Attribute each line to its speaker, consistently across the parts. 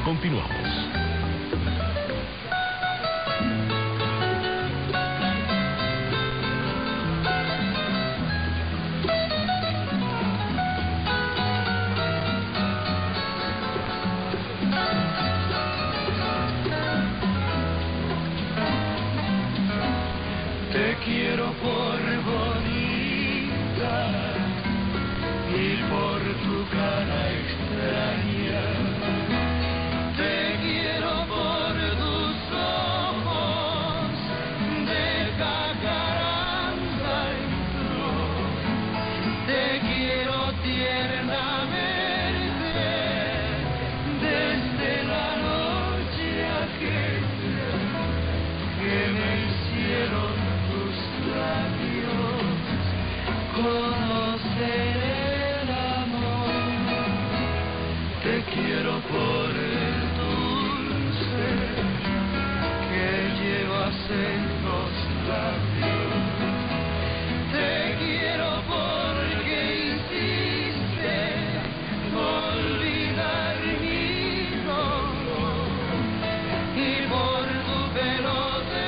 Speaker 1: Continuamos.
Speaker 2: Te quiero por bonita y por tu cara extraña. Te quiero por tus ojos de jacaranda en flor. Te quiero tiernamente desde la noche aquella que me hicieron labios conocer el amor. Te quiero por el dulce que llevas en los labios. Te quiero porque hiciste olvidar mi dolor y por tu pelo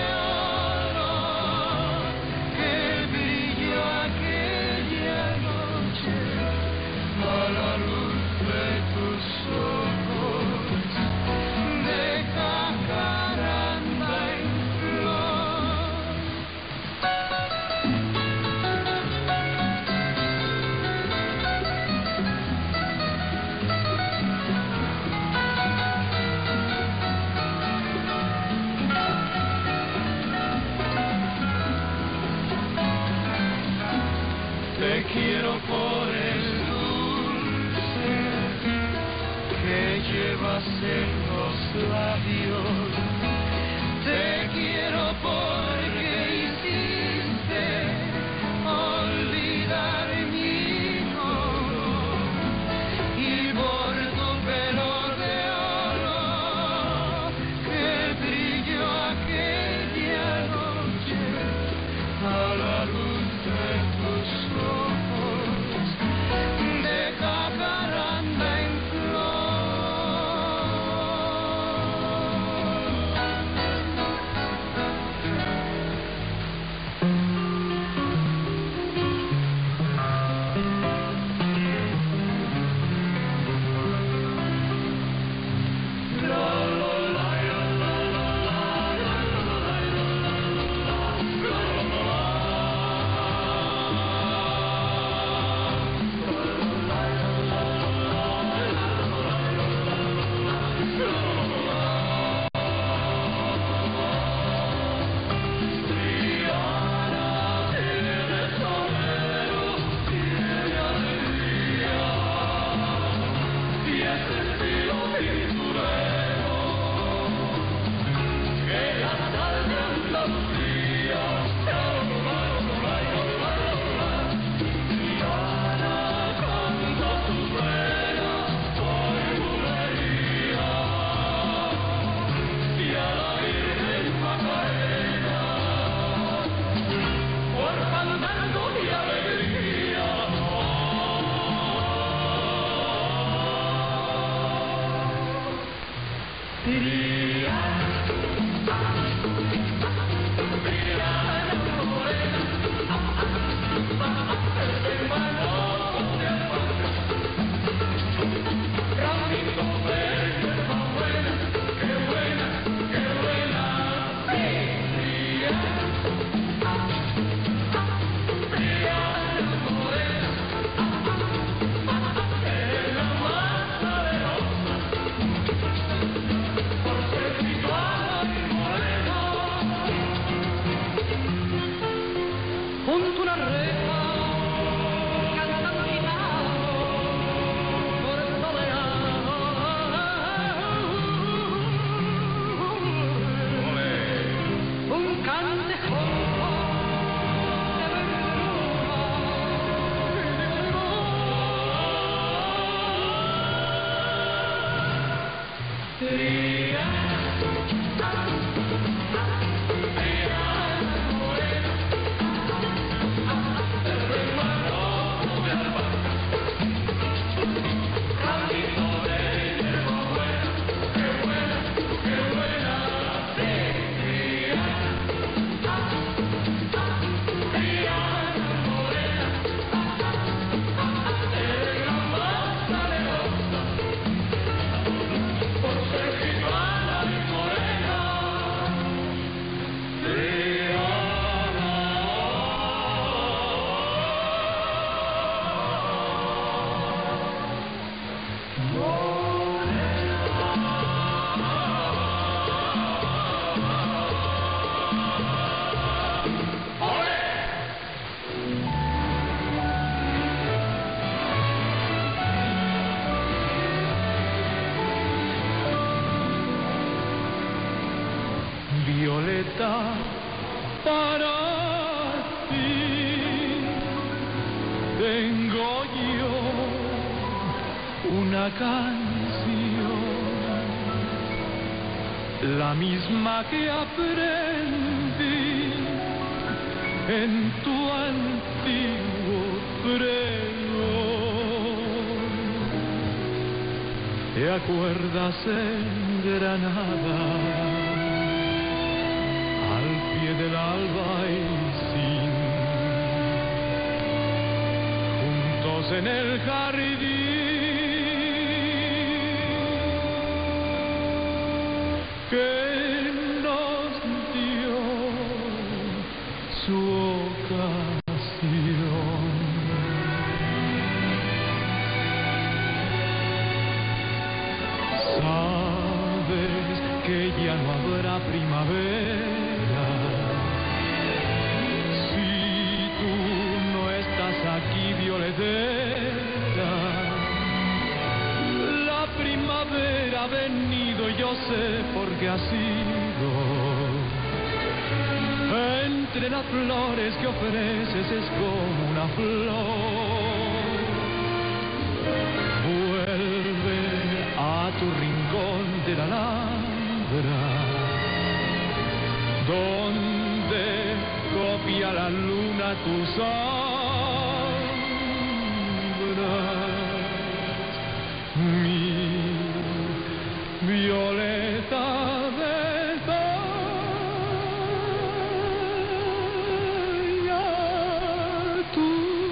Speaker 2: te quiero por el dulce que llevas en los labios. Te quiero porque hiciste olvidar mi dolor y por tu pelo de oro que brilló aquella noche a la luz de tus ojos de jacaranda en flor. Junto a una reja, cantando gitano, por soleado. Un cantejón de verdura y de limón. Violeta, para ti tengo yo una canción, la misma que aprendí en tu antiguo pregón. ¿Te acuerdas en Granada, al pie del albaicín, juntos en el jardín que nos dio su ocasión? Sabes que ya no habrá primavera si tú no estás aquí, Violetera. La primavera ha venido y yo sé por qué ha sido. Entre las flores que ofreces es como una flor. Vuelve a tu rincón de la Alhambra, donde copia la luna tus sombras. Mi Violeta bella, tú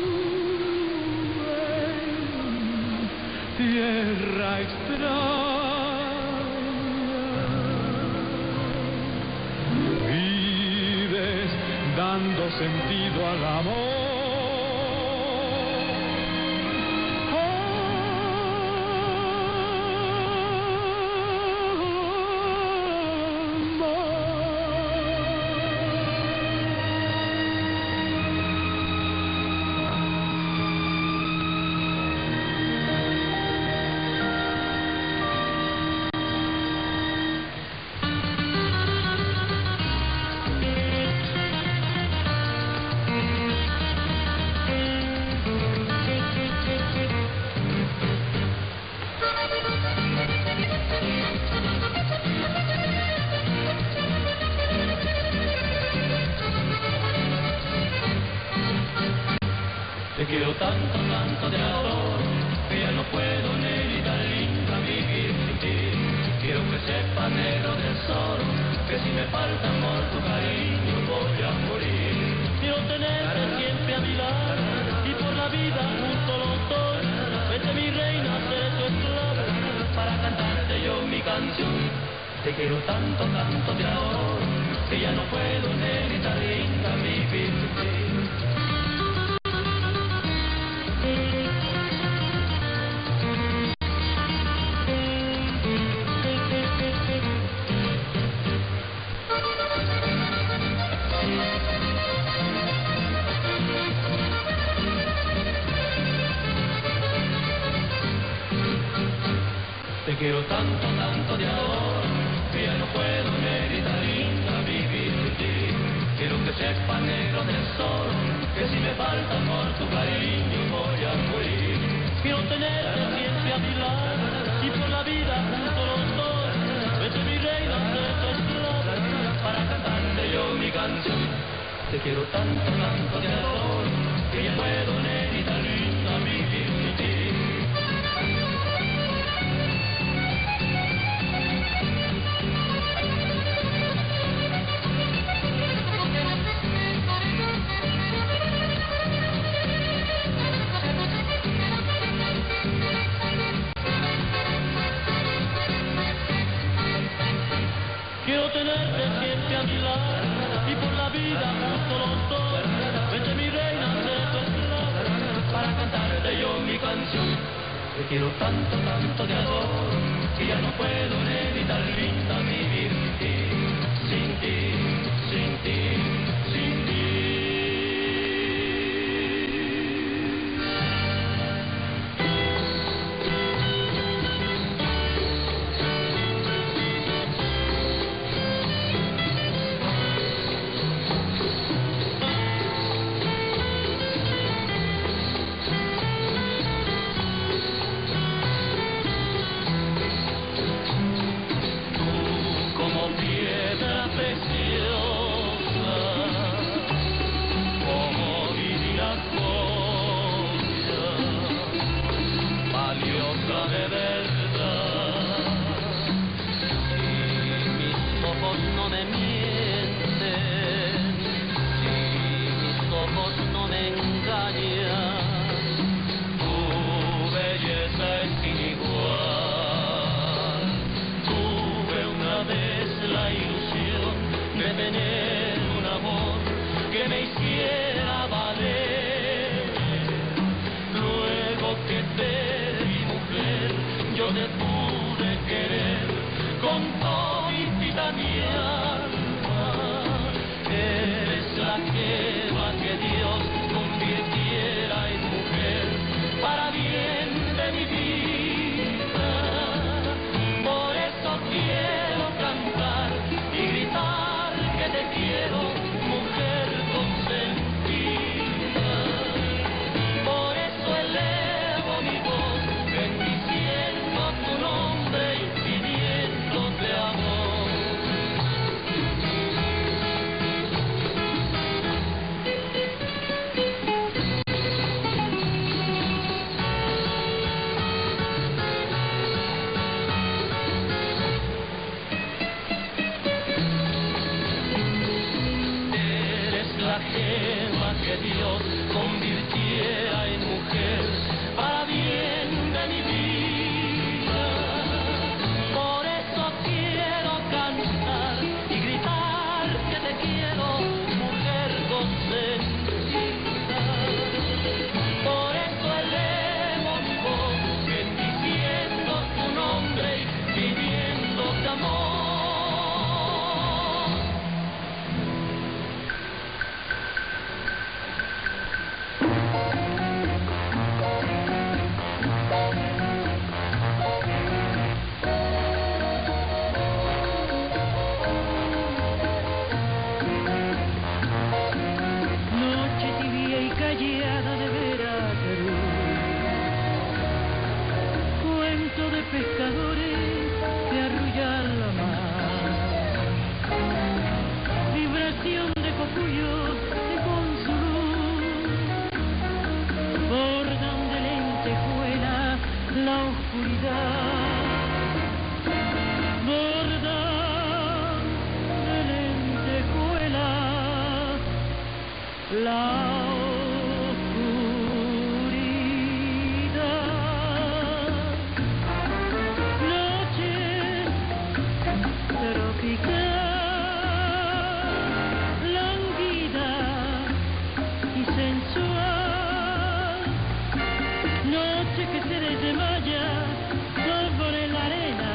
Speaker 2: en tierra extraña vives dando sentido al amor. Te quiero tanto, tanto te adoro, que ya no puedo, negrita linda, vivir sin ti. Quiero que sepas, negro tesoro, que si me falta amor, tu cariño, voy a morir. Quiero tenerte siempre a mi lado, y por la vida junto los dos. Vete mi reina, seré tu esclavo, para cantarte yo mi canción. Te quiero tanto, tanto te adoro, que ya no puedo, negrita linda, vivir sin ti. Te quiero tanto, tanto te adoro, que ya no puedo, negrita linda, vivir sin ti. Quiero que sepas, negro tesoro, que si me falta amor, tu cariño, voy a morir. Quiero tenerte siempre a mi lado, y por la vida junto los dos. Vete mi reina, seré tu esclavo, para cantarte yo mi canción. Te quiero tanto, tanto te adoro, que ya puedo, negrita linda, vivir sin ti. Quiero tenerte siempre a mi lado, y por la vida junto los dos. Vete mi reina, seré tu esclavo, para cantarte yo mi canción. Te quiero tanto, tanto te adoro, que ya no puedo, negrita linda, vivir sin ti, sin ti, sin ti, sin ti. tener un amor que me hiciera valer. Luego que te vi mujer, yo te pude querer con toditita mi alma. Eres la jeva que Dios convirtiera en mujer para bien de mi vida. Por eso quiero cantar y gritar que te quiero, mujer consentida. Por eso elevo mi voz bendiciendo tu nombre y pidiéndote amor. Eres la gema que Dios convirtiera en mujer para bien de mi vida. Por eso quiero cantar y gritar que te quiero, mujer consentida. Por eso elevo mi voz bendiciendo tu nombre y pidiéndote amor.
Speaker 1: Noche tibia y callada de Veracruz, cuento de pescadores que arrullan la mar, vibración de copullos que con su luz bordan de lentejuela la oscuridad, bordan de lentejuela la oscuridad. Noche tropical, languida y sensual, noche que se desmaya sobre la arena,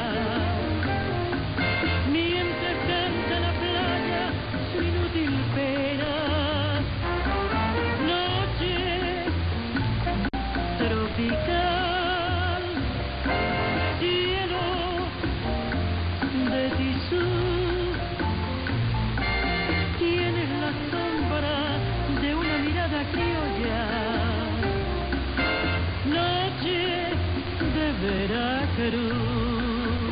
Speaker 1: mientras canta la playa su inútil pena. Noche tropical, cielo de tisú, tienes la sombra de una mirada criolla. Noche de Veracruz,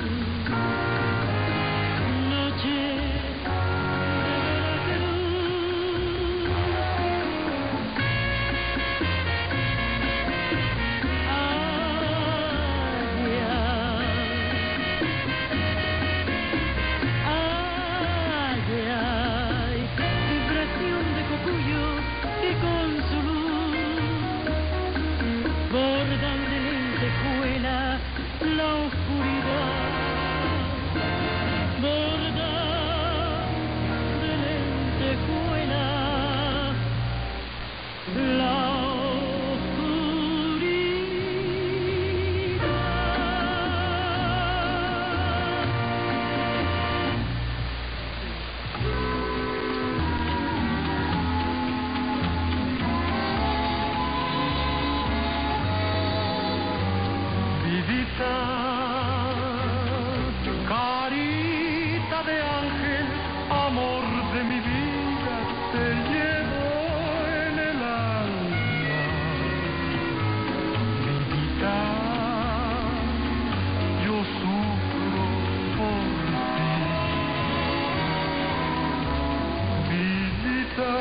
Speaker 1: noche de Veracruz. Ay, ay, vibración de cocuyo que con su luz bordan de lentejuela la oscuridad, bordan de lentejuela la
Speaker 3: Vidita, carita de ángel, amor de mi vida, te llevo en el alma. Vidita, yo sufro por ti. Vidita,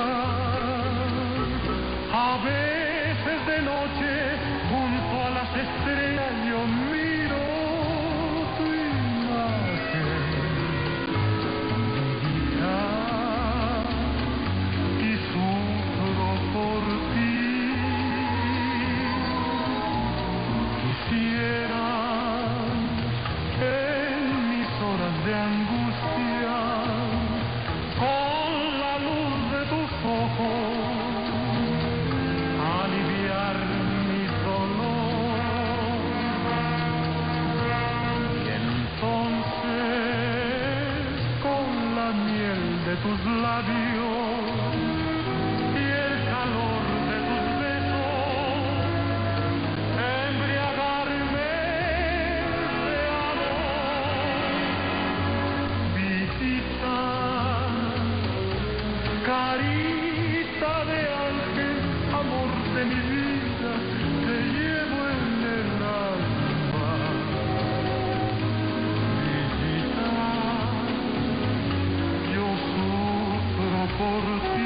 Speaker 3: a veces de noche junto a las estrellas yo miro tu imagen, vidita, y sufro por ti. Quisiera en mis horas de angustia carita de ángel, amor de mi vida, te llevo en el alma. Visita, yo sufro por ti.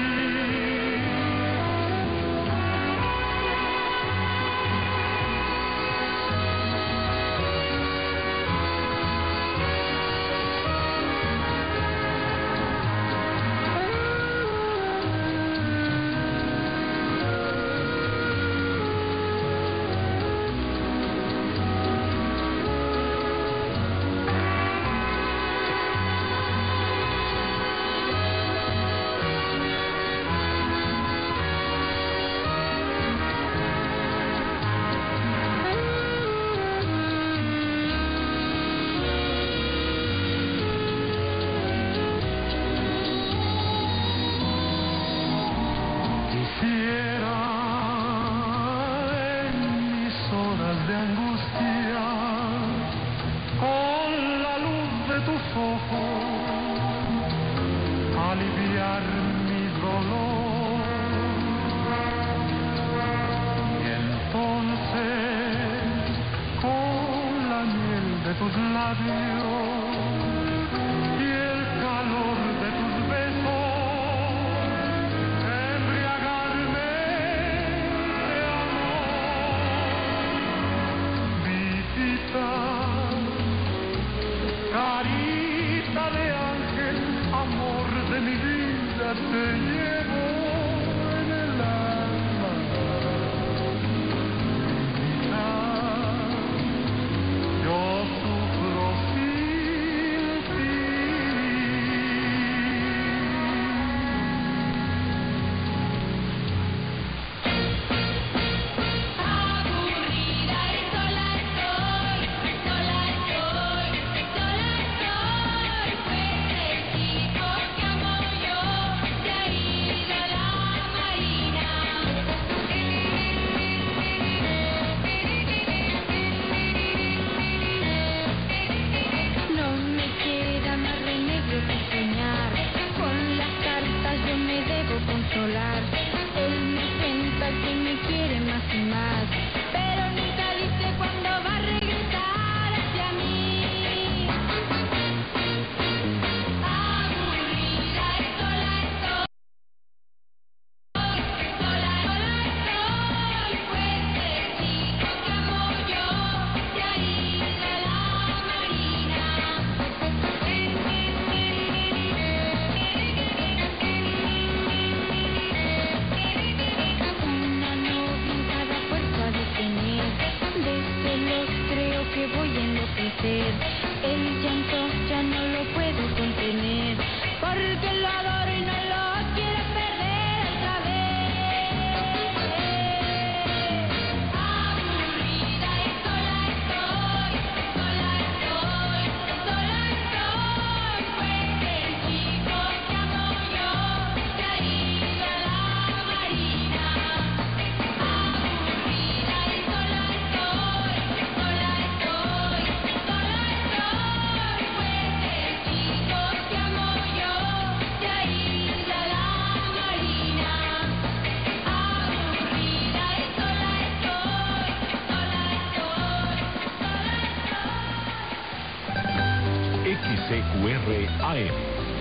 Speaker 4: AM,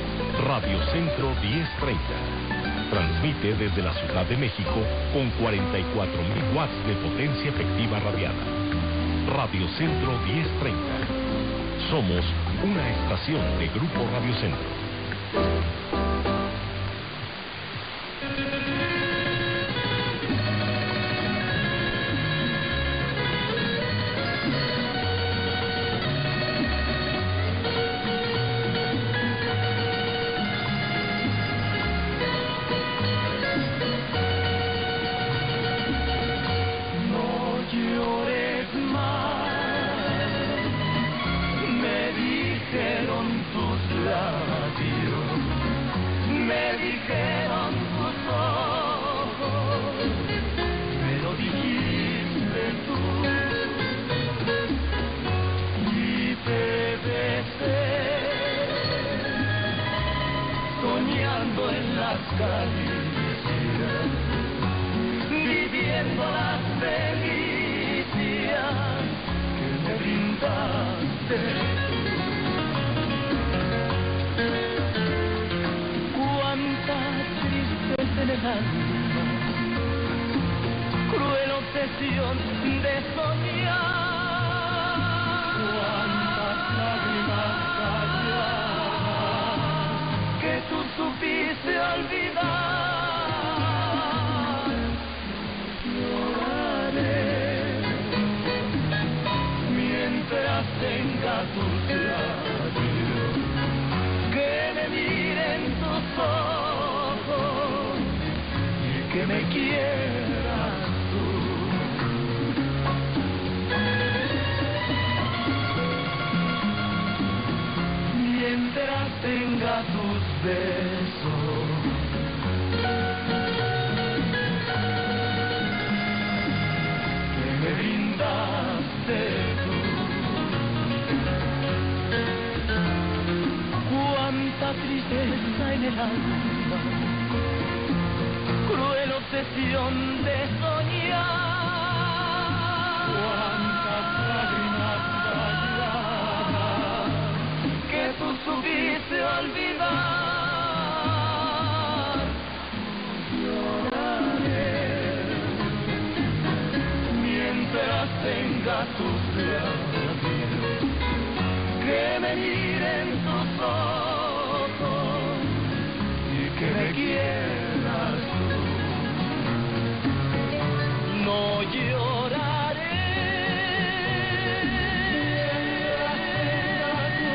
Speaker 4: Radio Centro 1030. Transmite desde la Ciudad de México con 44.000 watts de potencia efectiva radiada. Radio Centro 1030. Somos una estación de Grupo Radio Centro.
Speaker 2: caricias, viviendo la felicidad que me brindaste. Cuánta tristeza en el alma, cruel obsesión de soñar. Cuántas lágrimas calladas que tú supiste olvidar. Lloraré mientras tenga tus labios, que me miren tus ojos y que me quieras tú. Mientras tenga tus besos, que me brindaste tú. Cuánta tristeza en el alma, cruel obsesión de soñar. Cuántas lágrimas calladas que tú supiste olvidar. Lloraré mientras tenga tus labios, que me miren tus ojos y que me quieras tú. No lloraré mientras tenga tu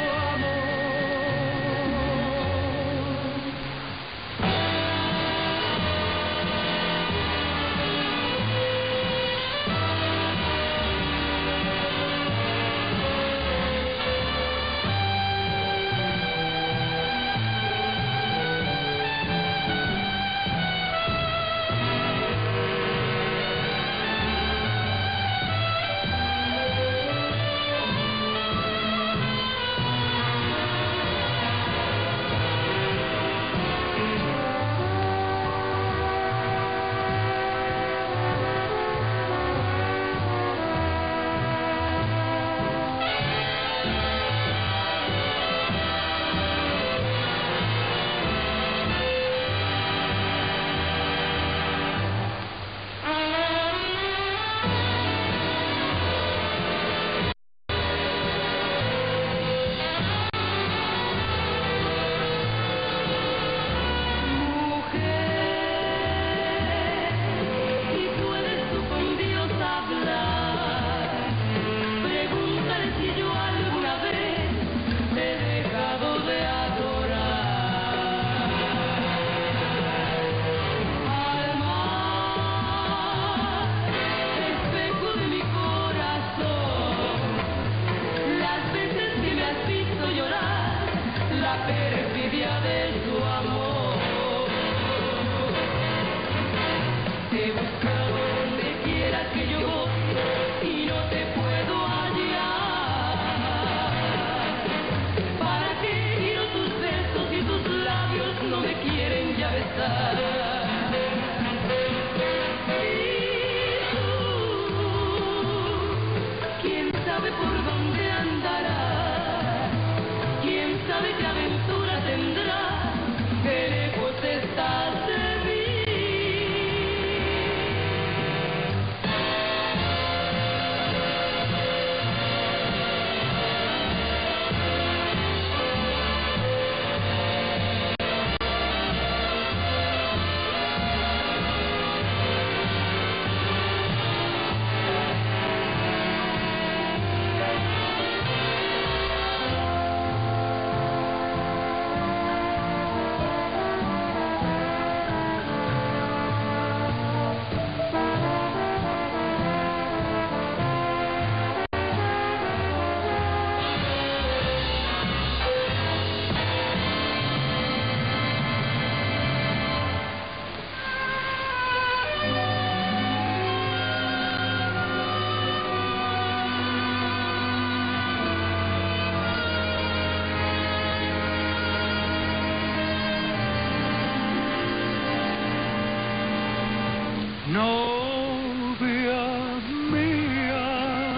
Speaker 3: Novia mía,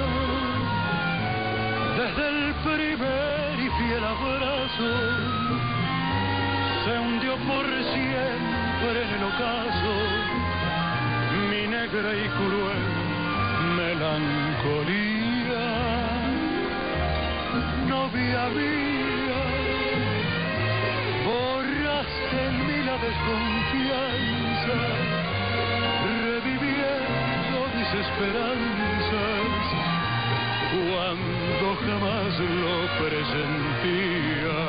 Speaker 3: desde el primer y fiel abrazo, se hundió por siempre en el ocaso mi negra y cruel melancolía. Novia mía, borraste en mí la desconfianza, reviviendo mis esperanzas cuando jamás lo presentía.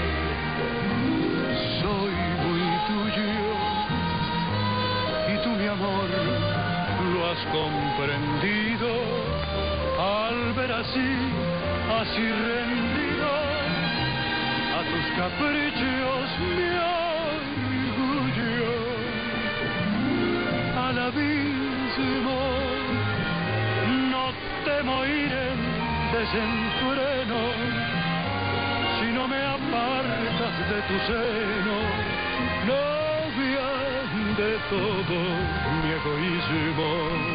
Speaker 3: Soy muy tuyo y tú, mi amor, lo has comprendido al ver así rendido a tus caprichos mi orgullo. Al abismo no temo ir en desenfreno si no me apartas de tu seno, novia de todo mi egoísmo.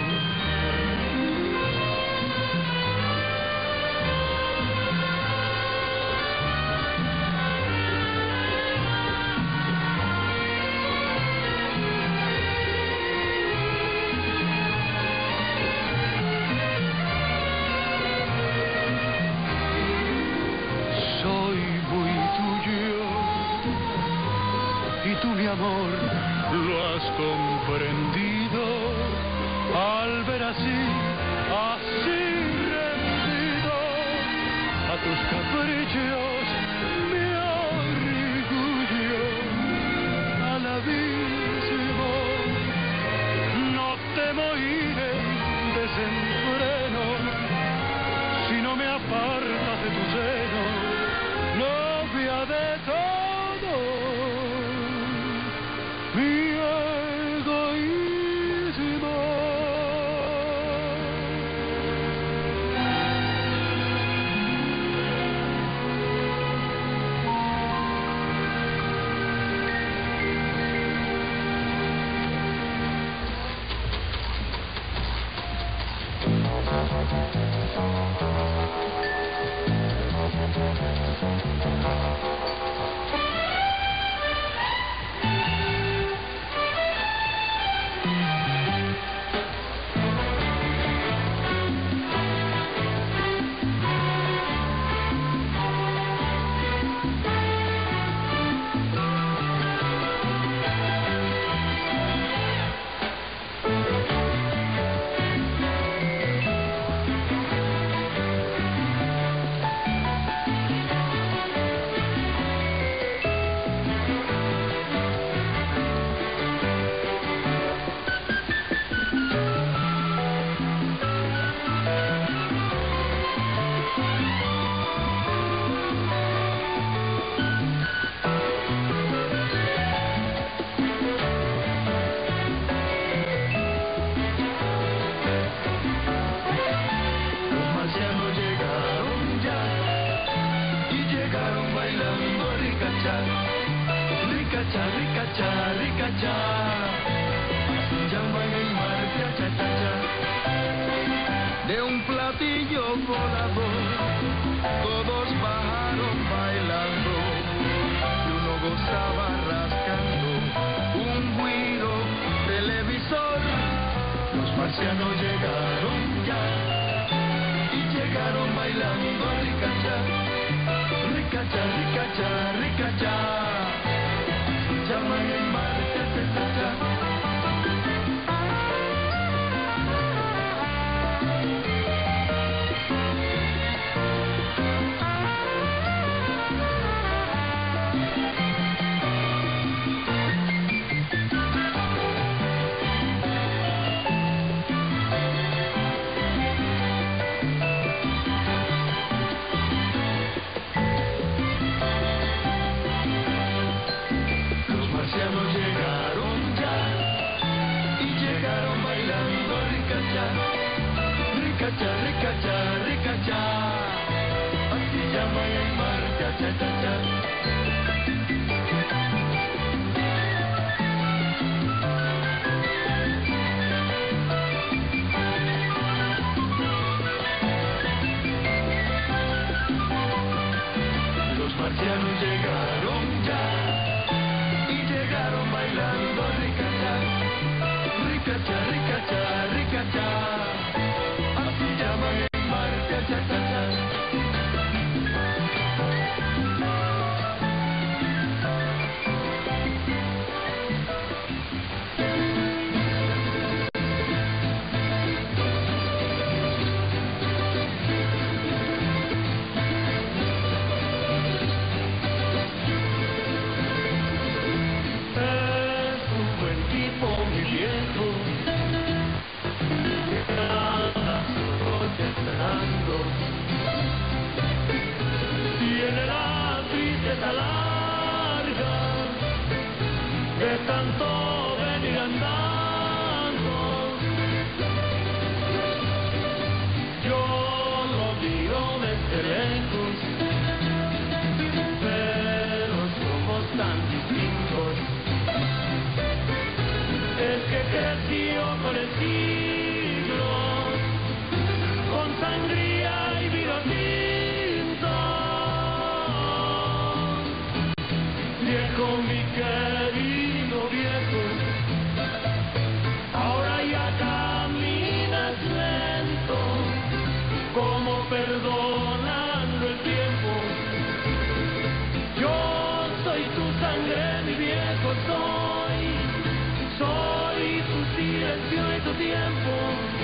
Speaker 3: Mi amor, lo has comprendido al ver así rendido a tus caprichos mi orgullo. Al abismo no temo ir en desenfreno si no me apartas de tu seno, novia de todo mi egoísmo.
Speaker 5: De un platillo volador, todos bajaron bailando y uno gozaba rascando un guiro televisor. Los marcianos llegaron ya y llegaron bailando ricacha, ricacha, ricacha, ricacha. Llama y marcha, cha, cha, cha. Ricacha, ricacha, ricacha, así llama y marcha, cha, cha, cha. ancianos llegaron ya y llegaron bailando ricachá, ricachá, ricachá, ricachá, así llaman en marcha, cha, cha, cha.
Speaker 2: Tiene la tristeza larga de tanto venir andando. Yo lo miro desde lejos, pero somos tan distintos. Es que creció con el siglo, con sangría y vino tinto. Viejo, mi querido viejo, ahora ya caminas lento, como perdonando el tiempo. Yo soy tu sangre, mi viejo, soy tu silencio y tu tiempo.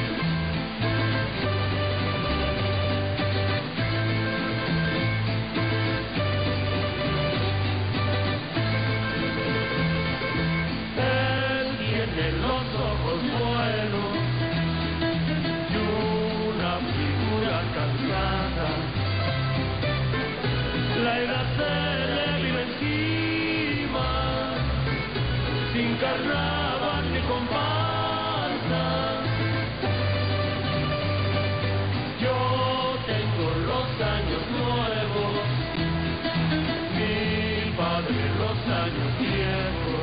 Speaker 2: Él tiene los ojos buenos y una figura cansada. La edad se le vive encima, sin carnaval ni comparsa. Yo tengo los años nuevos, mi padre los años viejos.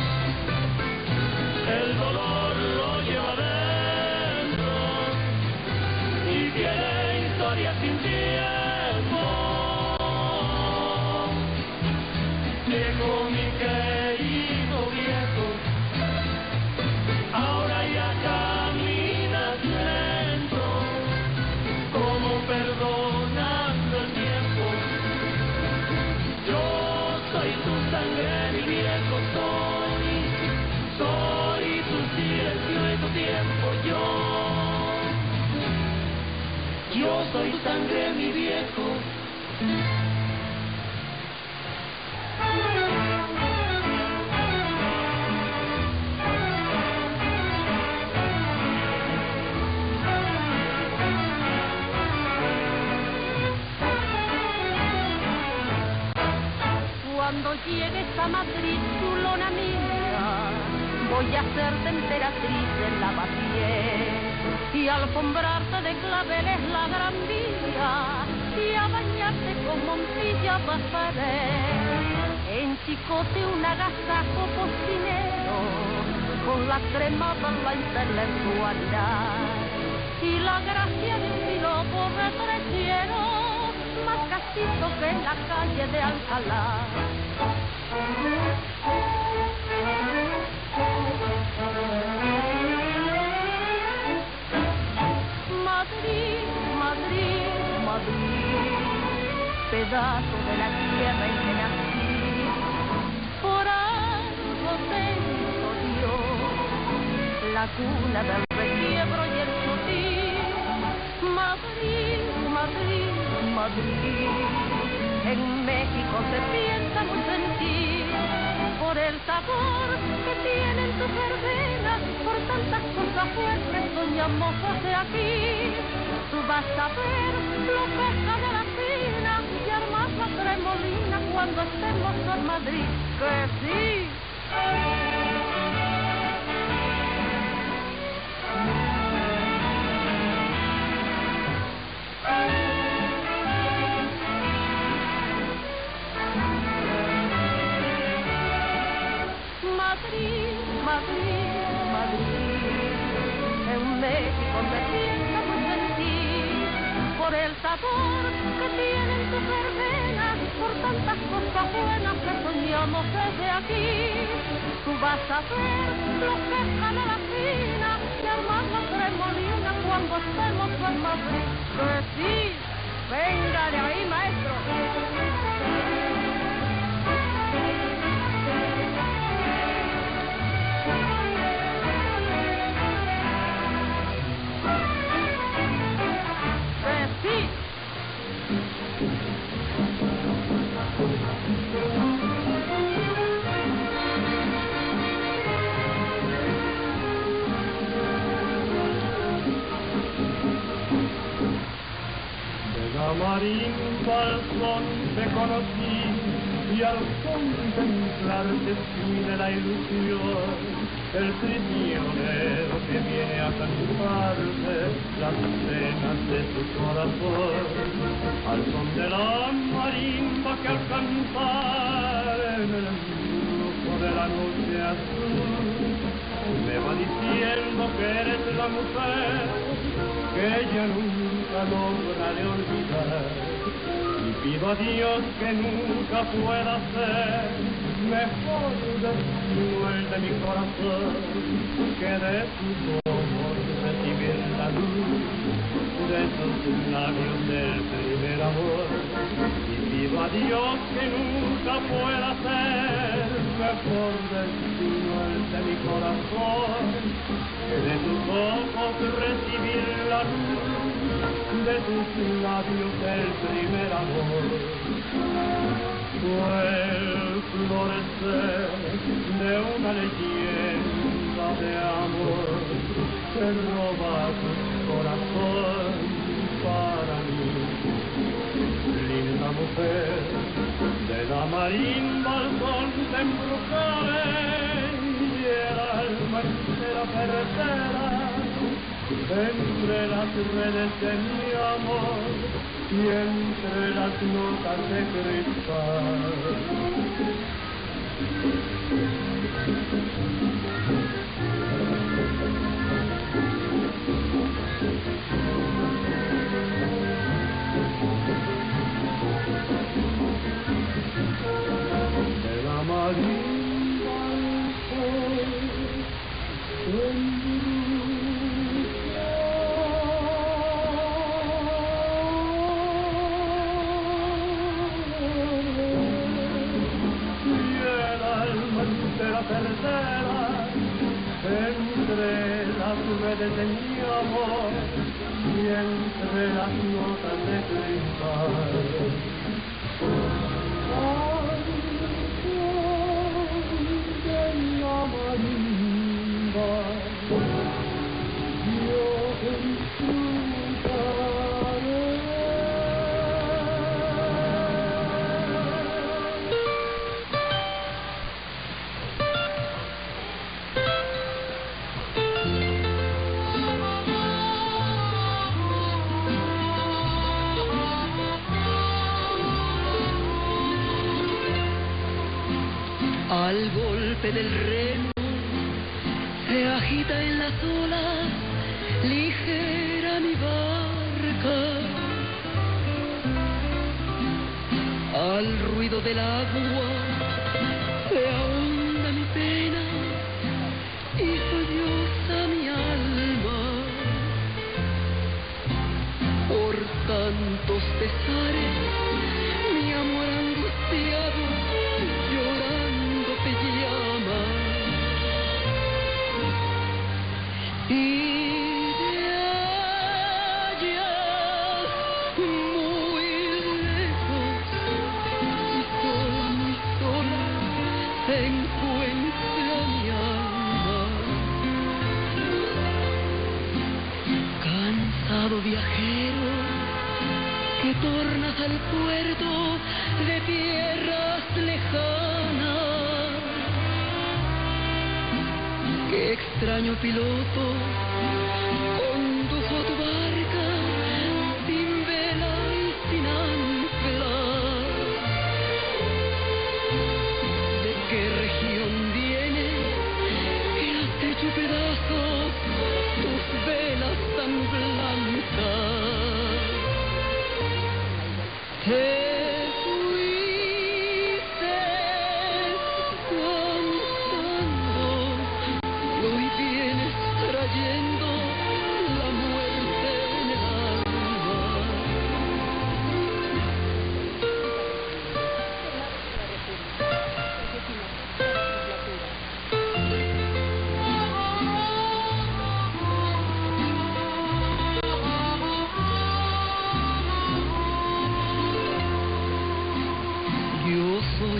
Speaker 2: El dolor lo lleva dentro y tiene historia sin tiempo. Viejo, mi querido viejo, ahora ya caminas lento, como perdonando el tiempo. Yo soy tu sangre, mi viejo, soy tu silencio y tu tiempo. Yo soy tu sangre, mi viejo.
Speaker 1: Cuando llegues a Madrid, chulona mía, voy a hacerte emperatriz en Lavapiés y alfombrarte de claveles la gran vía y a bañarte con Montilla vas a ver. En Chicote un agasajo cocinero con la crema de la intelectualidad y la gracia de un piropo retrechero más castizo que en la calle de Alcalá. Madrid, Madrid, Madrid, pedazo de la tierra en que nací, por algo tengo Dios, la cuna del requiebro y el sutil. Madrid, Madrid, Madrid, en México se piensa mucho en ti, por el sabor que tienen tus verbenas, por tantas cosas fuertes soñamos hacia aquí. Tú vas a ver lo pesca de la fina y armar la tremolina cuando estemos en Madrid, que sí. Madrid, Madrid, Madrid, en México me siento muy sentir por el sabor que tienen tus verbenas, por tantas aquí. Tú vas a ver lo que es Canalacina y armando tremolina cuando estemos en Madrid. Que sí, venga de ahí, maestro.
Speaker 3: Marimba al son te conocí y al contemplarte fui de la ilusión el prisionero que viene a cantarte las penas de tu corazón al son de la marimba que al cantar en el brujo de la noche azul me va diciendo que eres la mujer que ella nunca lograré olvidar y pido a Dios que nunca pueda ser mejor destino el de mi corazón que de tus ojos recibir la luz de tus labios del primer amor y pido a Dios que nunca pueda ser mejor destino el de mi corazón que de tus ojos recibir la luz de tus labios del primer amor. Fue el florecer de una leyenda de amor que roba tu corazón para mí. Linda mujer, de la marimba al son te embrujaré y el alma entera perderá entre las redes de mi amor y entre las notas de cristal. De la marimba al sol perderá entre las redes de mi amor y entre las notas de cristal. Al son de la marimba yo disfrutaré.
Speaker 6: Al golpe del remo se agita en las olas ligera mi barca. Al ruido del agua se ahonda mi pena y solloza mi alma. Por tantos pesares mi amor angustiado llorando te llama y de allá muy lejos y sola se encuentra mi alma. Cansado viajero que tornas al puerto de tierras lejanas, qué extraño piloto condujo tu barca sin vela y sin ancla. ¿De qué región vienes que has hecho pedazos tus velas tan blancas? Te fuiste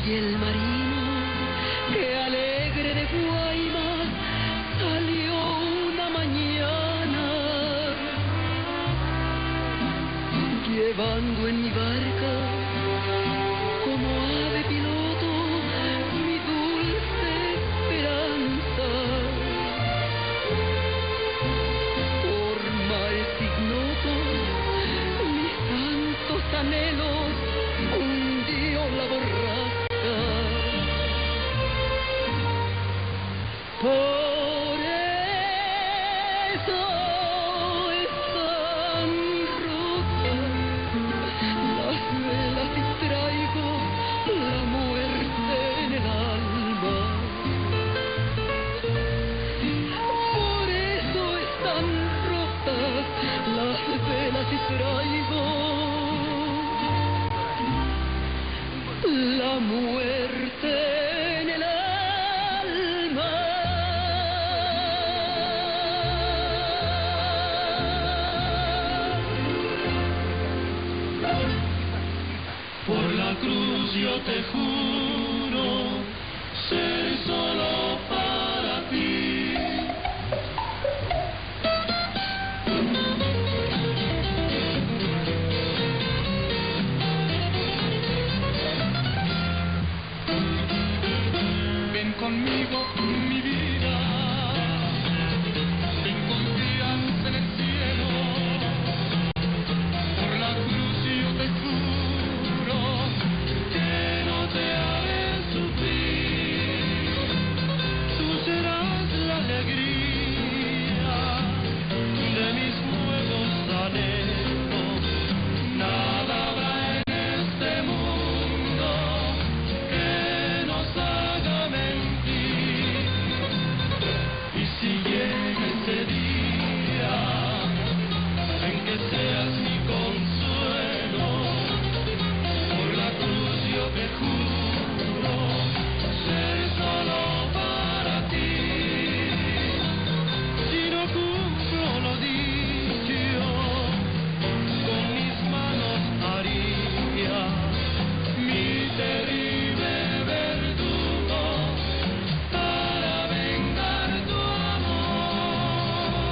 Speaker 6: y el marino que alegre de Guaymas salió una mañana, llevando en mi barca como ave piloto mi dulce esperanza. Por mares ignotos mis santos anhelos hundió la borrasca. Por eso están rotas las velas y traigo la muerte en el alma. Por eso están rotas las velas y traigo la muerte en el alma.
Speaker 2: Por la cruz yo te juro ser solo para ti. Ven conmigo, mi vida, ten confianza en el cielo. Por la cruz yo te juro que no te haré sufrir. Tú serás la alegría de mis nuevos anhelos. Nada habrá en este mundo que nos haga mentir. Y si llega ese día en que seas mi consuelo, por la cruz yo te juro ser solo para ti. Si no cumplo lo dicho, con mis manos haría mi terrible verdugo para vengar tu amor.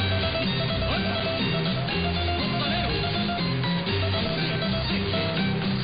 Speaker 2: Hola, costalero.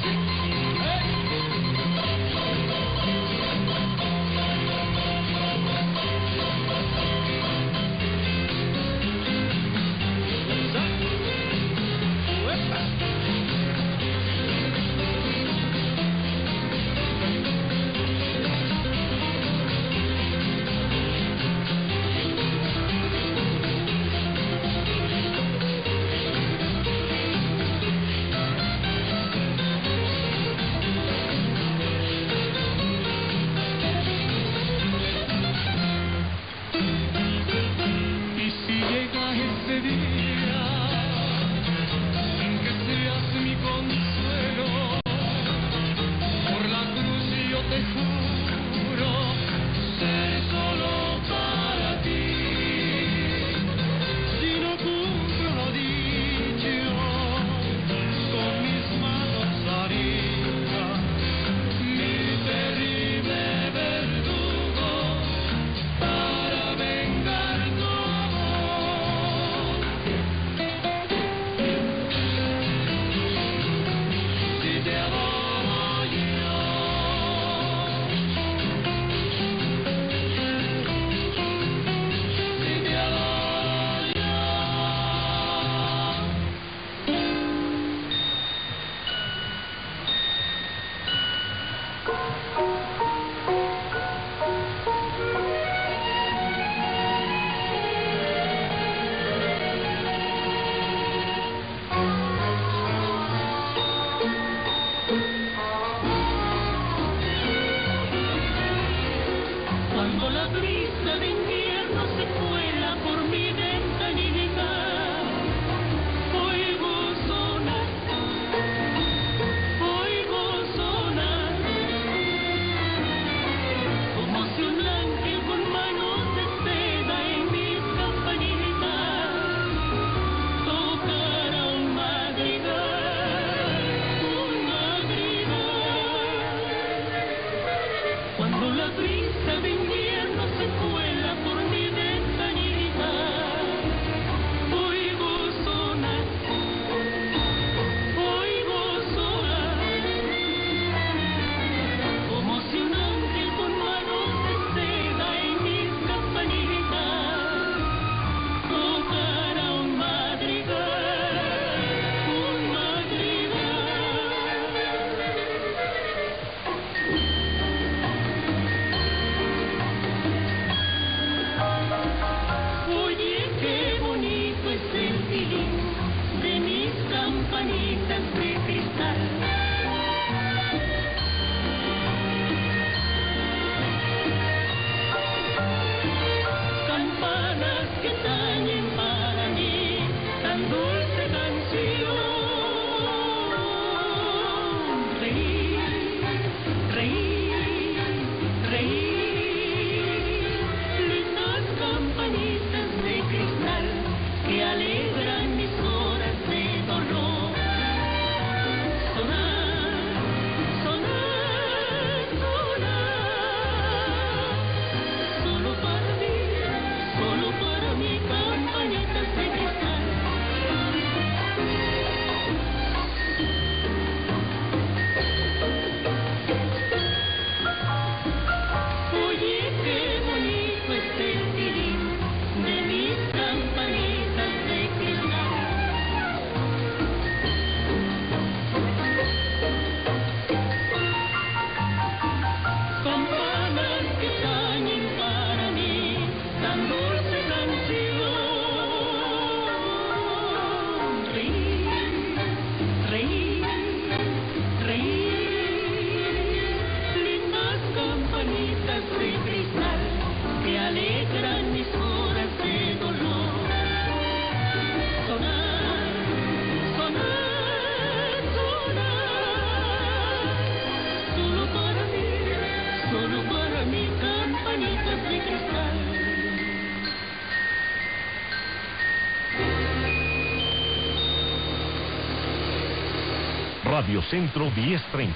Speaker 4: Radio Centro 1030.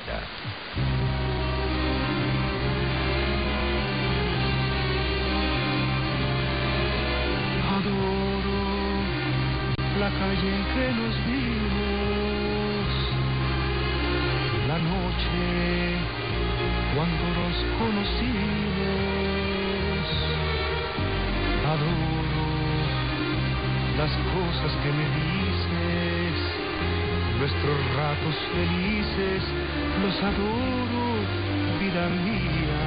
Speaker 3: Adoro la calle en que nos vimos, la noche cuando nos conocimos. Adoro las cosas que me dices, nuestros ratos felices, los adoro, vida mía.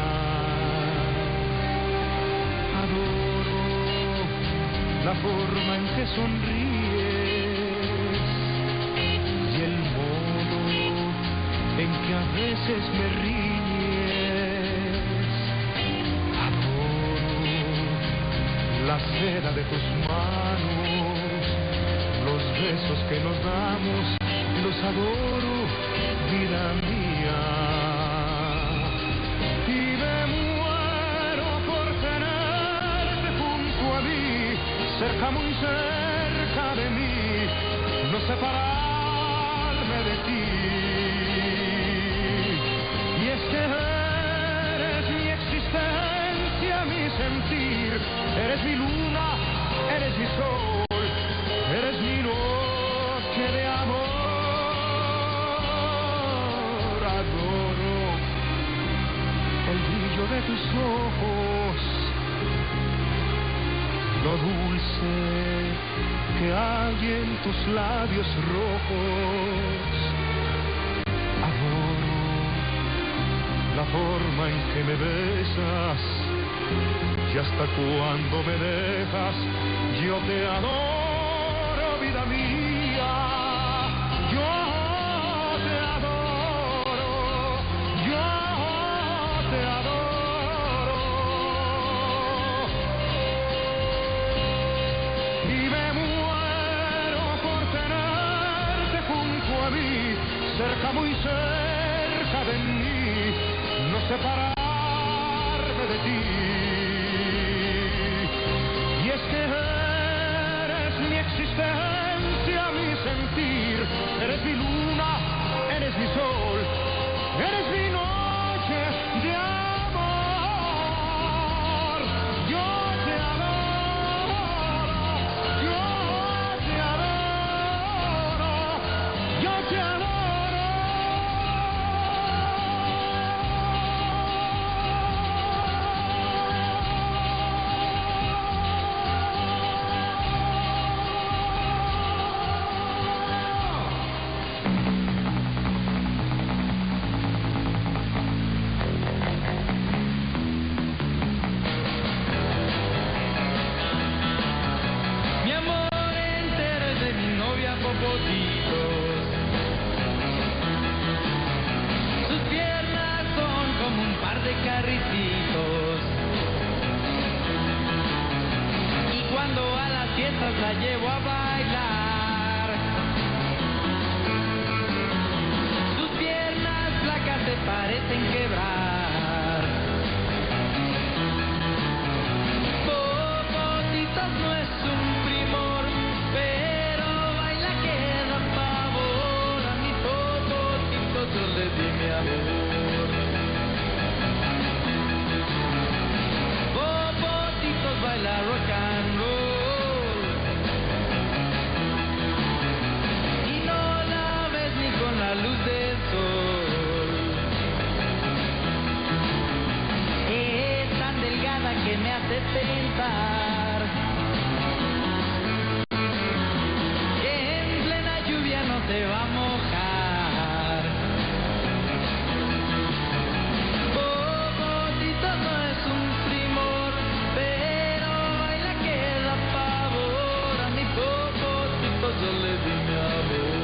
Speaker 3: Adoro la forma en que sonríes y el modo en que a veces me riñes. Adoro la seda de tus manos, los besos que nos damos, los adoro, vida mía. Y me muero por tenerte junto a mí, cerca, muy cerca de mí, no separarme de ti. Y es que eres mi existencia, mi sentir, eres mi luna, eres mi sol, eres mi noche de amor. Adoro el brillo de tus ojos, lo dulce que hay en tus labios rojos. Adoro la forma en que me besas y hasta cuando me dejas, yo te adoro, vida mía. Yo te adoro, yo te adoro. Y me muero por tenerte junto a mí, cerca, muy cerca de mí, no separarme de ti. Y es que eres mi existencia, mi sentir, eres mi luna, eres mi sol, eres mi noche de amor. Yo te adoro, yo te adoro, yo te adoro.
Speaker 2: Mi amor entero es de mi novia Popotitos. Sus piernas son como un par de carricitos. Y cuando a las fiestas la llevo a bailar, sus piernas flacas se parecen quebrar. Popotitos no es un primor, pero baila que da pavor. A mis Popotitos yo le di mi amor. Popotitos baila rock and roll y no la ves ni con la luz del sol. Es tan delgada que me hace pensar que en plena lluvia no se va a mojar. Popotitos no es un primor, pero baila que da pavor. A mi Popotitos yo le di mi amor.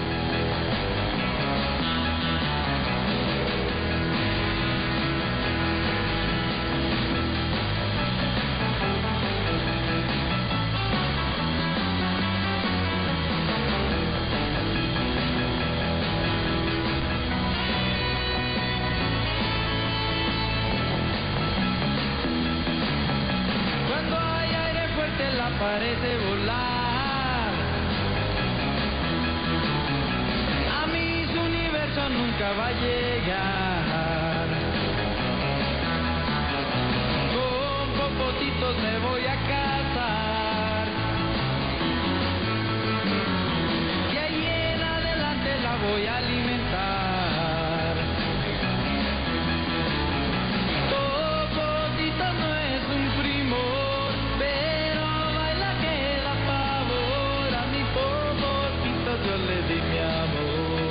Speaker 2: Parece volar. A mis unidos
Speaker 7: eso nunca va a llegar. Con popotitos me voy a casar. Y ahí en adelante la voy a alimentar. Popotito no es un primor, pero baila que da pavor. A mi popotito yo le di mi amor.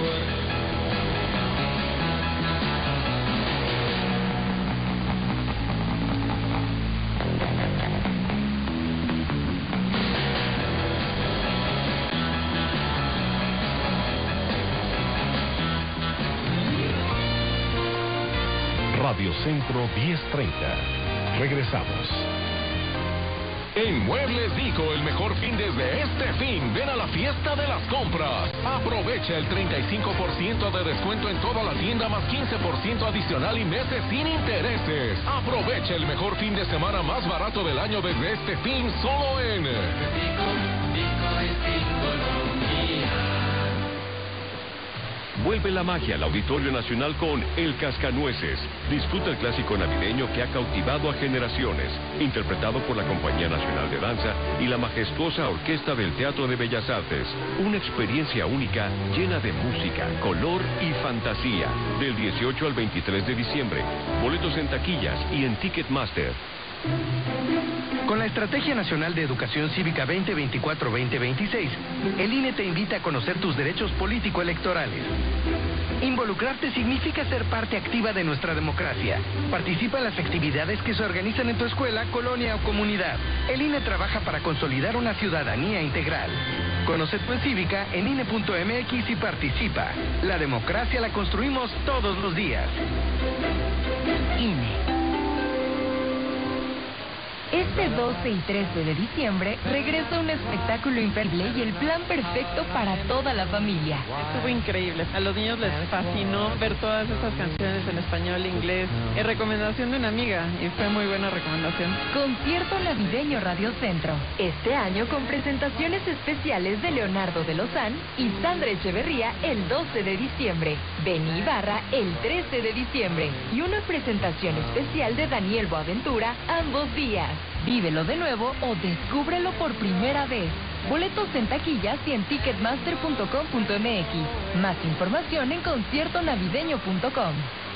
Speaker 4: Radio Centro 1030. Regresamos. En Muebles Dico, el mejor fin desde este fin. Ven a la fiesta de las compras. Aprovecha el 35% de descuento en toda la tienda, más 15% adicional y meses sin intereses. Aprovecha el mejor fin de semana más barato del año desde este fin, solo en Vuelve la magia al Auditorio Nacional con El Cascanueces. Disfruta el clásico navideño que ha cautivado a generaciones, interpretado por la Compañía Nacional de Danza y la majestuosa Orquesta del Teatro de Bellas Artes. Una experiencia única llena de música, color y fantasía. Del 18 al 23 de diciembre. Boletos en taquillas y en Ticketmaster.
Speaker 8: Con la Estrategia Nacional de Educación Cívica 2024-2026, el INE te invita a conocer tus derechos político-electorales. Involucrarte significa ser parte activa de nuestra democracia. Participa en las actividades que se organizan en tu escuela, colonia o comunidad. El INE trabaja para consolidar una ciudadanía integral. Conoce tu Cívica en INE.mx y participa. La democracia la construimos todos los días.
Speaker 9: INE. Este 12 y 13 de diciembre regresa un espectáculo imperdible y el plan perfecto para toda la familia.
Speaker 7: Estuvo increíble. A los niños les fascinó ver todas esas canciones en español, inglés. Es recomendación de una amiga y fue muy buena recomendación.
Speaker 9: Concierto navideño Radio Centro. Este año con presentaciones especiales de Leonardo de Lozán y Sandra Echeverría el 12 de diciembre. Benny Ibarra el 13 de diciembre. Y una presentación especial de Daniel Boaventura ambos días. Vívelo de nuevo o descúbrelo por primera vez. Boletos en taquillas y en ticketmaster.com.mx. Más información en conciertonavideño.com.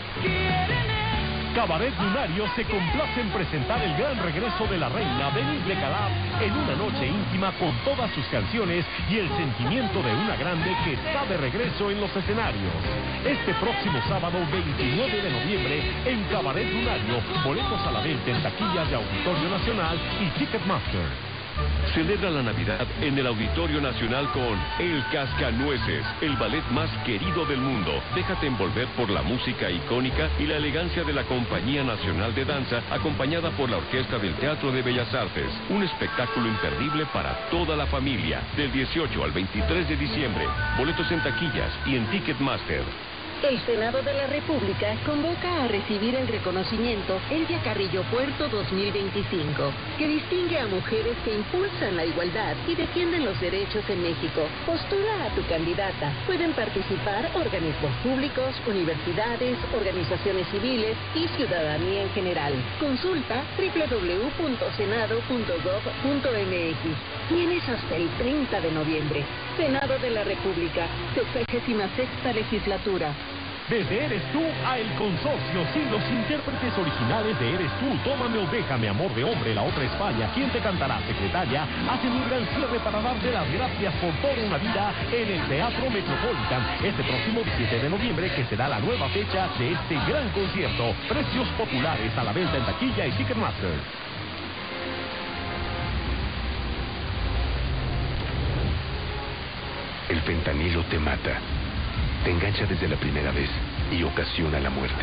Speaker 4: Cabaret Lunario se complace en presentar el gran regreso de la reina Denise Calaf en una noche íntima con todas sus canciones y el sentimiento de una grande que está de regreso en los escenarios. Este próximo sábado 29 de noviembre en Cabaret Lunario, boletos a la venta en taquillas de Auditorio Nacional y Ticketmaster. Celebra la Navidad en el Auditorio Nacional con El Cascanueces, el ballet más querido del mundo. Déjate envolver por la música icónica y la elegancia de la Compañía Nacional de Danza, acompañada por la Orquesta del Teatro de Bellas Artes. Un espectáculo imperdible para toda la familia. Del 18 al 23 de diciembre. Boletos en taquillas y en Ticketmaster.
Speaker 10: El Senado de la República convoca a recibir el reconocimiento Elvia Carrillo Puerto 2025, que distingue a mujeres que impulsan la igualdad y defienden los derechos en México. Postula a tu candidata. Pueden participar organismos públicos, universidades, organizaciones civiles y ciudadanía en general. Consulta www.senado.gov.mx. Tienes hasta el 30 de noviembre. Senado de la República, 66ª legislatura.
Speaker 4: Desde Eres Tú a El Consorcio, sí, los intérpretes originales de Eres Tú, Tómame o Déjame, Amor de Hombre, La Otra España, ¿Quién te cantará? Secretaria, hacen un gran cierre para darte las gracias por toda una vida en el Teatro Metropolitan, este próximo 17 de noviembre, que será la nueva fecha de este gran concierto. Precios populares a la venta en taquilla y Ticketmaster.
Speaker 11: El fentanilo te mata, te engancha desde la primera vez y ocasiona la muerte.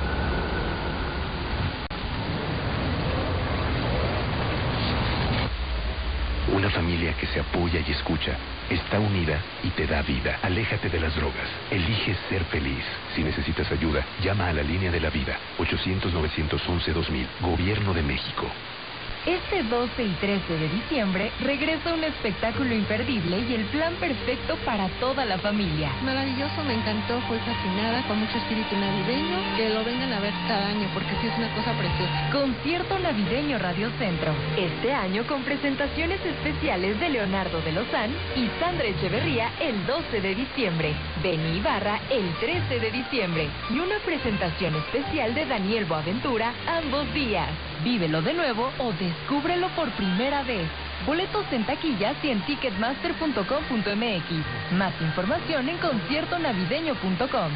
Speaker 11: Una familia que se apoya y escucha, está unida y te da vida. Aléjate de las drogas. Elige ser feliz. Si necesitas ayuda, llama a la línea de la vida. 800-911-2000. Gobierno de México.
Speaker 9: Este 12 y 13 de diciembre regresa un espectáculo imperdible y el plan perfecto para toda la familia.
Speaker 6: Maravilloso, me encantó, fui fascinada, con mucho espíritu navideño, que lo vengan a ver cada año porque sí es una cosa preciosa.
Speaker 9: Concierto navideño Radio Centro, este año con presentaciones especiales de Leonardo de Lozán y Sandra Echeverría el 12 de diciembre, Benny Ibarra el 13 de diciembre y una presentación especial de Daniel Boaventura ambos días. Vívelo de nuevo o descúbrelo por primera vez. Boletos en taquillas y en ticketmaster.com.mx. Más información en conciertonavideño.com.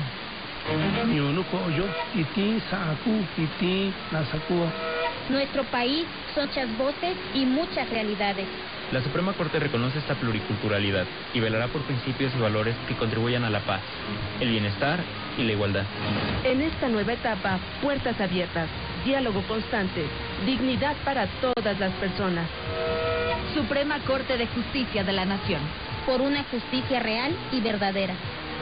Speaker 12: Nuestro país, muchas voces y muchas realidades.
Speaker 13: La Suprema Corte reconoce esta pluriculturalidad y velará por principios y valores que contribuyan a la paz, el bienestar y la igualdad.
Speaker 14: En esta nueva etapa, puertas abiertas, diálogo constante, dignidad para todas las personas.
Speaker 9: Suprema Corte de Justicia de la Nación.
Speaker 12: Por una justicia real y verdadera.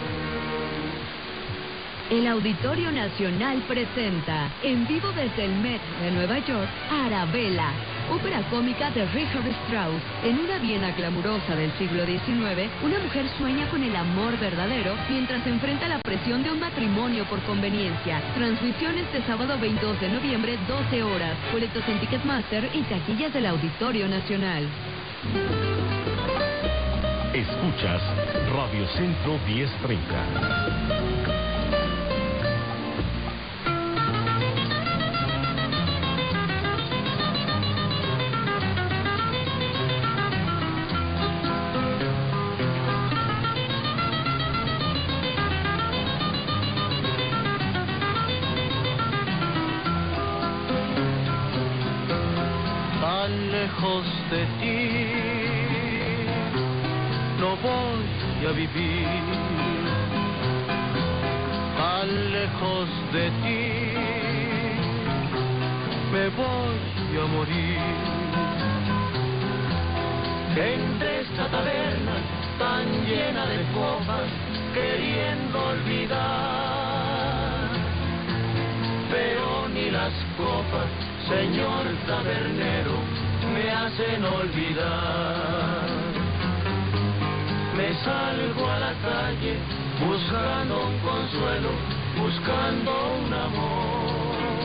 Speaker 15: El Auditorio Nacional presenta, en vivo desde el Met de Nueva York, Arabella, ópera cómica de Richard Strauss. En una Viena glamurosa del siglo XIX, una mujer sueña con el amor verdadero mientras se enfrenta a la presión de un matrimonio por conveniencia. Transmisión este sábado 22 de noviembre, 12 horas. Boletos en Ticketmaster y taquillas del Auditorio Nacional.
Speaker 4: Escuchas Radio Centro 1030.
Speaker 5: Lejos de ti no voy a vivir, tan lejos de ti me voy a morir. Entre esta taberna tan llena de copas, queriendo olvidar, pero ni las copas, señor tabernero, me hacen olvidar. Me salgo a la calle buscando un consuelo, buscando un amor,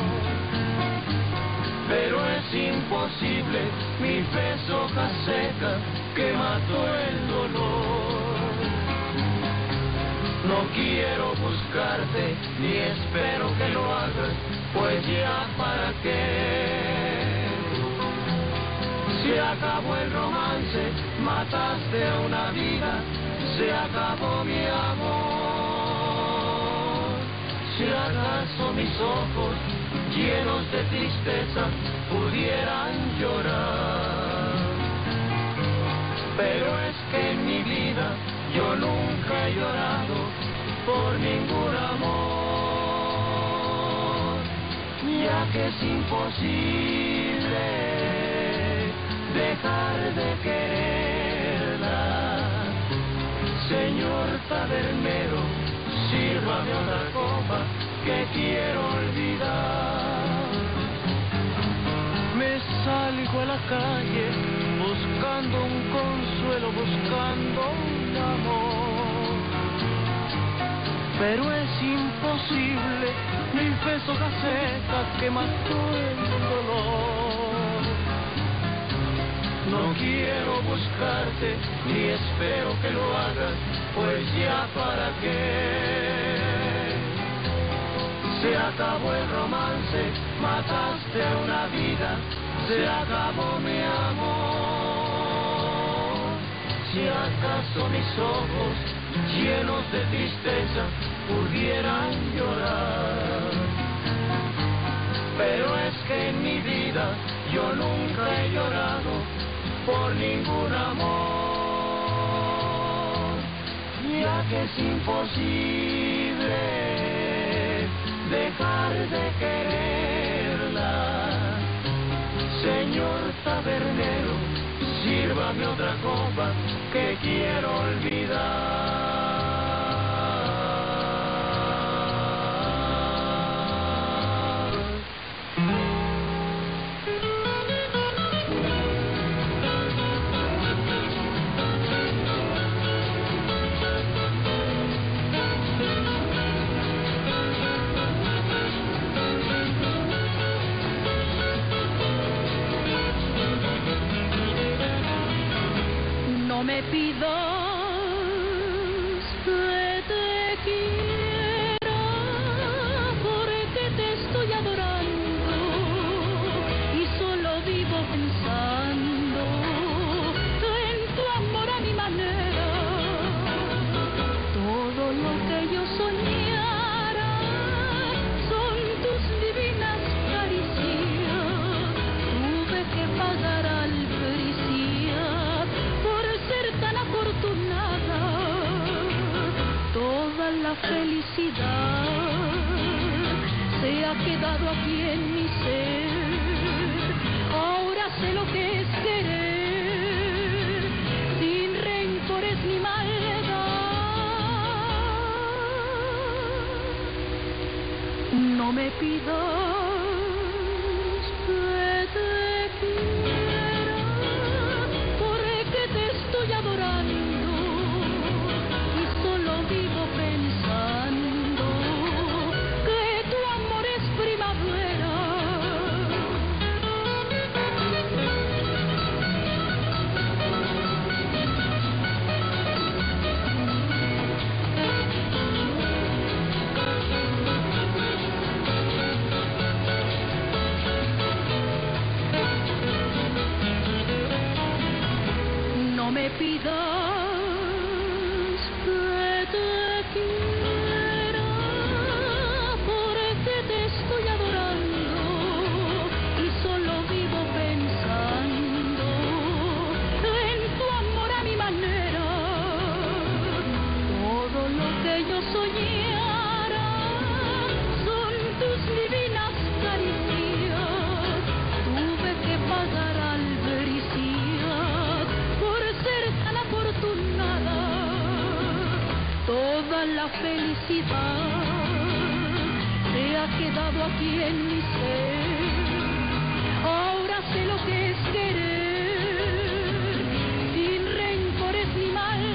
Speaker 5: pero es imposible, mi fe es hoja seca que mató el dolor. No quiero buscarte, ni espero que lo hagas, pues ya para qué. Se acabó el romance, mataste a una vida, se acabó mi amor. Si acaso mis ojos, llenos de tristeza, pudieran llorar. Pero es que en mi vida yo nunca he llorado por ningún amor, ya que es imposible dejar de quererla. Señor tabernero, sírvame otra copa que quiero olvidar. Me salgo a la calle buscando un consuelo, buscando un amor, pero es imposible, mi fe es hoja seca que mató el dolor. No quiero buscarte, ni espero que lo hagas, pues ya para qué. Se acabó el romance, mataste a una vida, se acabó mi amor. Si acaso mis ojos, llenos de tristeza, pudieran llorar, pero es que en mi vida yo nunca he llorado por ningún amor, ya que es imposible dejar de quererla. Señor tabernero, sírvame otra copa que quiero olvidar.
Speaker 1: me pidas que te quiera, porque te estoy adorando y solo vivo pensando en tu amor a mi manera. Todo lo que yo soñara son tus divinas caricias. Tuve que pagar alfericia por ser tan afortunada. Toda la felicidad se ha quedado aquí en mi ser. Ahora sé lo que es querer, sin rencores ni maldad. No me pidas que te quiera, porque te estoy adorando y solo vivo pensando que tu amor es primavera. No me pidas que te quiera, porque te estoy adorando y solo vivo pensando en tu amor a mi manera. Todo lo que yo soñara son tus divinas caricias. Tuve que pagar alfericia por ser tan afortunada. Toda la felicidad se ha quedado aquí en mi ser. Ahora sé lo que es querer, sin rencores ni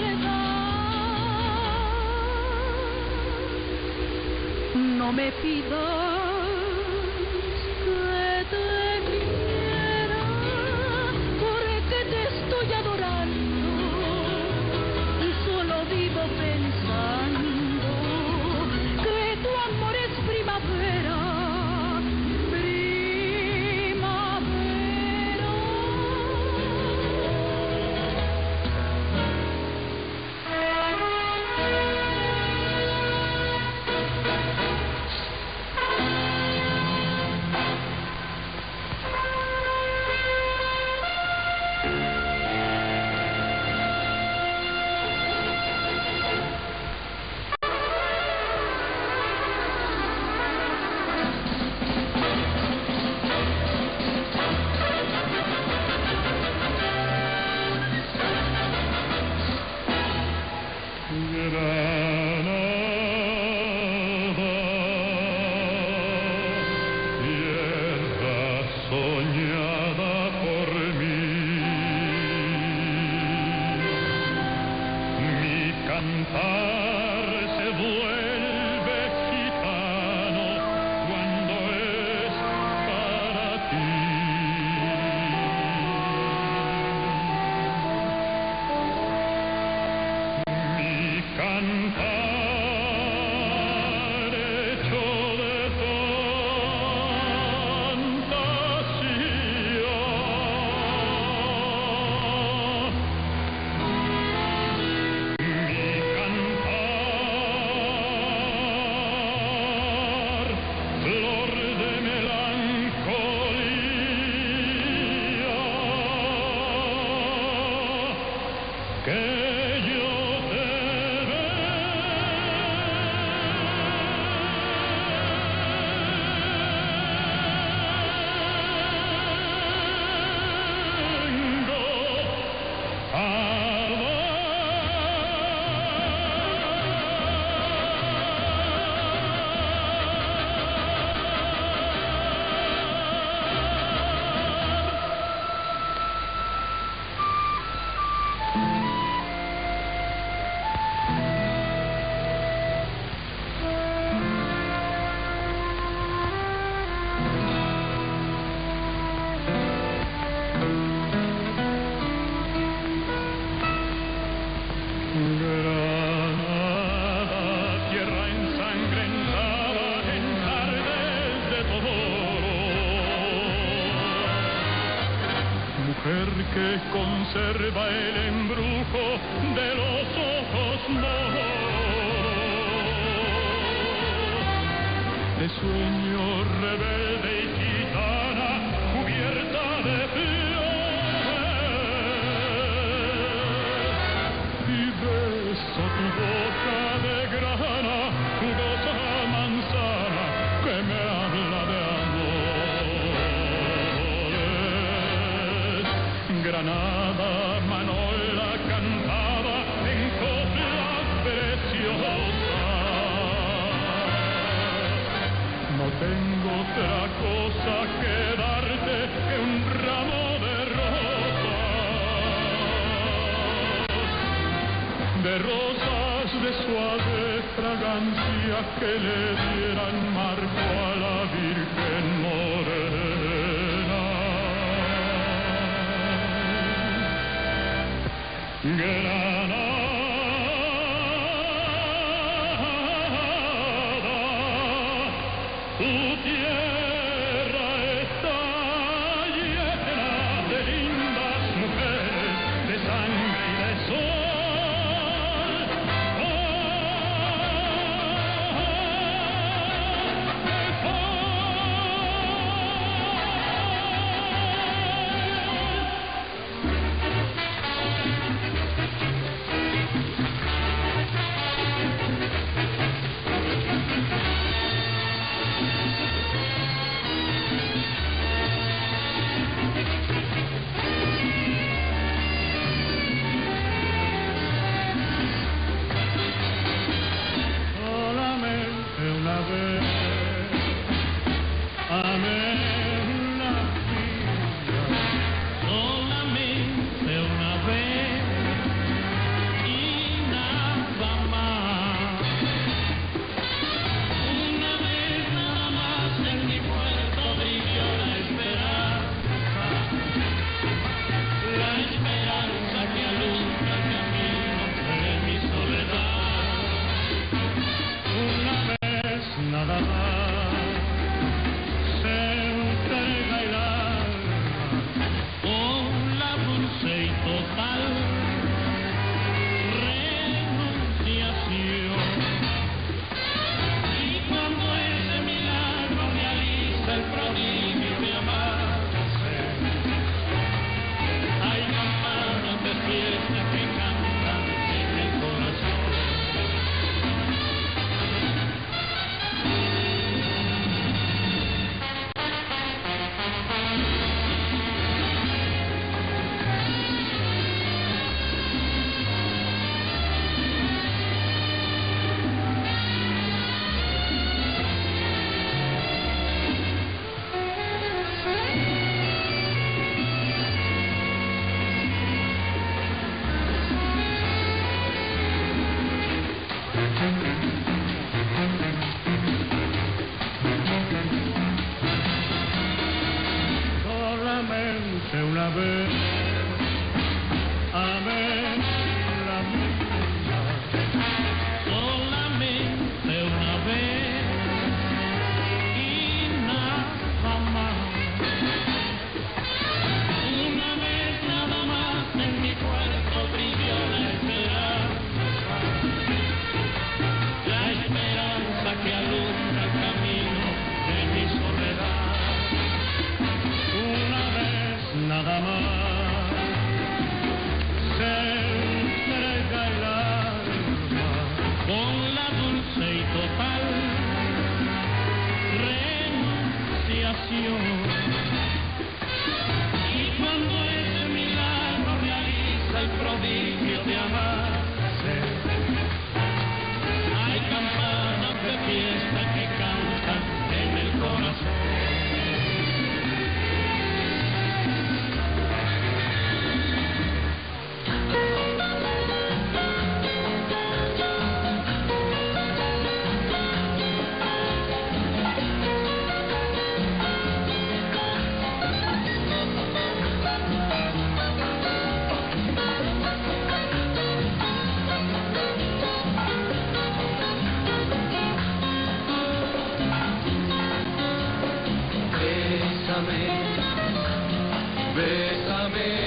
Speaker 1: maldad. No me pidas que te quiera, porque te estoy adorando y solo vivo pensando que tu amor es primavera.
Speaker 3: mujer que conserva el embrujo de los ojos moros, de sueño rebelde y gitana cubierta de flores, y beso tu boca de grana, jugosa manzana que me habla de amores. Granada, Manola cantaba en coplas preciosas. No tengo otra cosa que darte que un ramo de rosas de suave fragancia que le dieran marco a la Virgen morena. Granada, tu tierra está llena de lindas mujeres, de sangre y de sol. Solamente una vez amé una vida, solamente una vez y nada más. Una vez nada más en mi puerto brilló la esperanza que alumbra el camino de mi soledad. Una vez nada más se entrega el alma con la dulce y total renunciación. Y cuando ese milagro realiza el prodigio de amarse, hay campanas de fiesta que cantan en el corazón. Solamente una vez amé la vida, solamente una vez y nada más. Una vez nada más en mi cuerpo brilló la esperanza que alumbra el camino de mi soledad. Una vez nada más se entrega el alma con la dulce y total renunciación. Y cuando ese milagro realiza el prodigio de amarse, hay campanas de fiesta que cantan en el corazón. Bésame,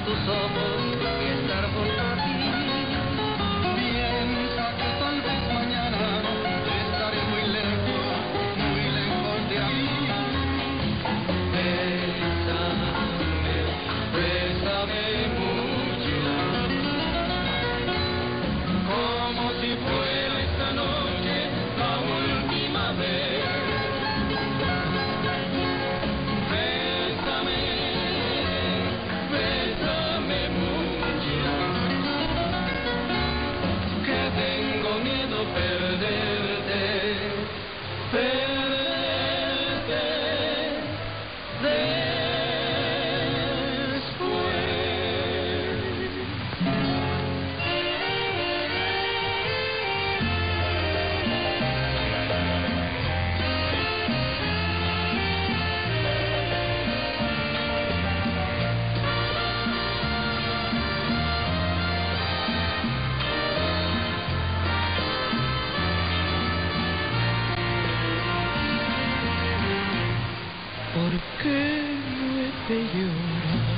Speaker 7: tus ojos y estar junto a ti.
Speaker 5: Piensa que tal vez mañana estaré muy lejos de aquí.
Speaker 7: Bésame mucho, como si fuera esta noche la última vez. Bésame mucho, que tengo miedo perderte,
Speaker 5: ¿Por qué no he de llorar?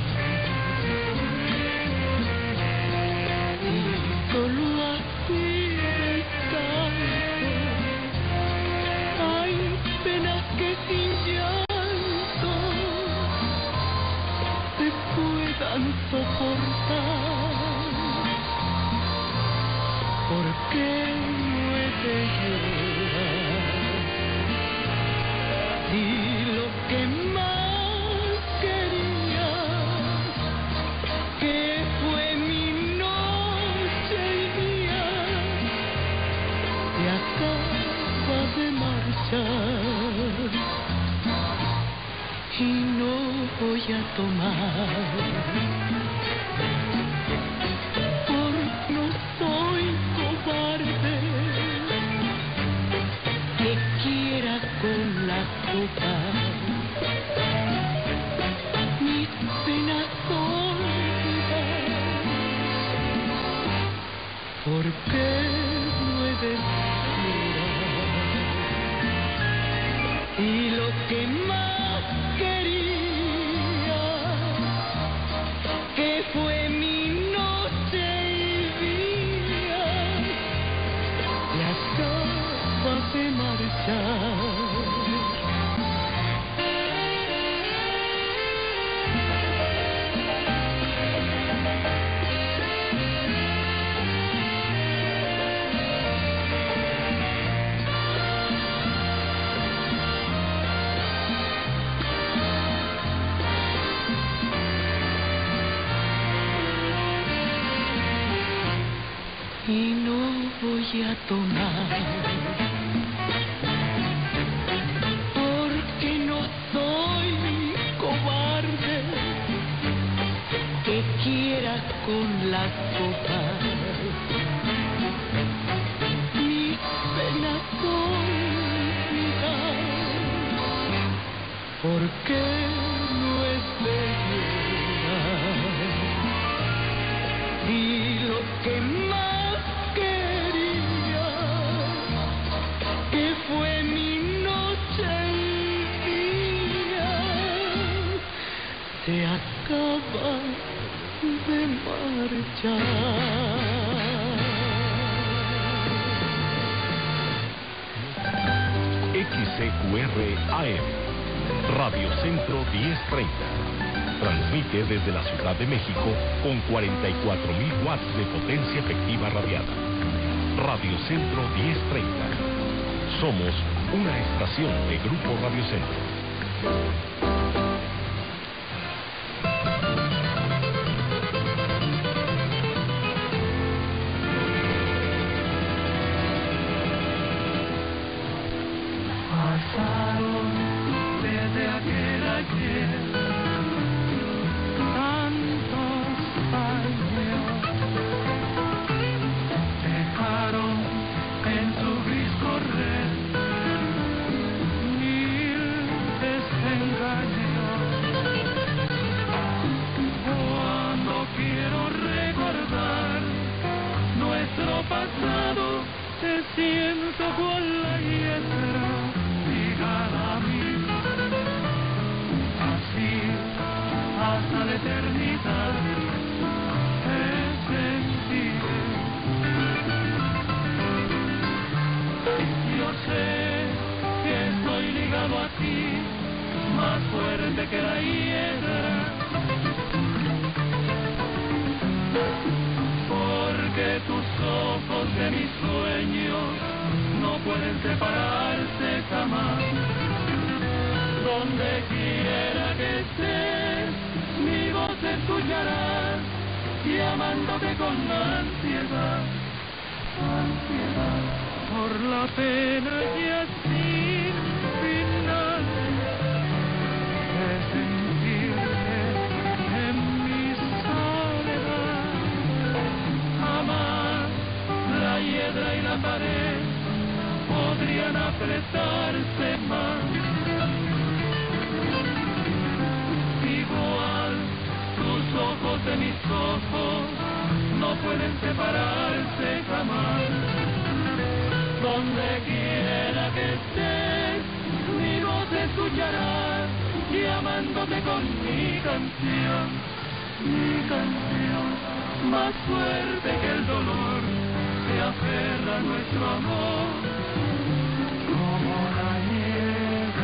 Speaker 5: Y solo así descanso. Hay penas que sin llanto se puedan soportar. ¿Por qué no he de llorar? Y lo que más quería, que fue mi noche y día, se acaba de marchar. Y no voy a tomar, porque no soy cobarde, que quiera con la copa mis penas olvidar. ¿Por qué no he de llorar? Y lo que más quería, que fue mi noche y día, se acaba de marchar. Y no voy a tomar, porque no soy cobarde, que quiera con las copas mis penas olvidar. ¿Por qué no es de llorar? Y lo que más quería, que fue mi noche y día, se acaba de marchar.
Speaker 4: XCQR AM, Radio Centro 1030. Transmite desde la Ciudad de México con 44.000 watts de potencia efectiva radiada. Radio Centro 1030. Somos una estación de Grupo Radio Centro.
Speaker 5: Pasaron desde aquel ayer tantos años, dejaron en su gris correr mil desengaños. Cuando quiero recordar nuestro pasado, te siento con la hiedra ligada a mí, así hasta la eternidad.
Speaker 2: de mis sueños no pueden separarse jamás. Donde quiera que estés, mi voz escucharás, llamándote con ansiedad, ansiedad.
Speaker 3: Por la pena ya sin final de sentirte en mi soledad.
Speaker 2: Jamás la hiedra y la pared podrían apretarse más. Igual tus ojos de mis ojos no pueden separarse jamás. Donde quiera que estés, mi voz escucharás, llamándote con mi canción, más fuerte que el dolor, se aferra a nuestro amor, como la nieve.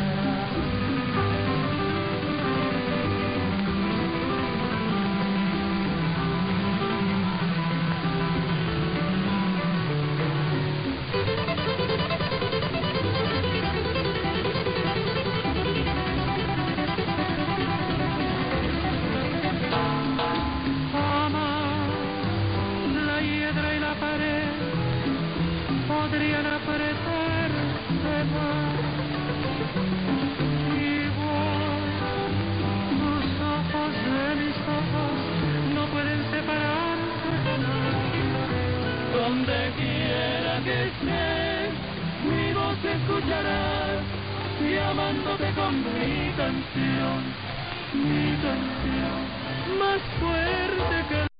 Speaker 3: Podrían apretarse más. Igual tus ojos de mis ojos no pueden separarse jamás.
Speaker 2: Donde quiera que estés, mi voz escucharás, llamándote con mi canción, más fuerte que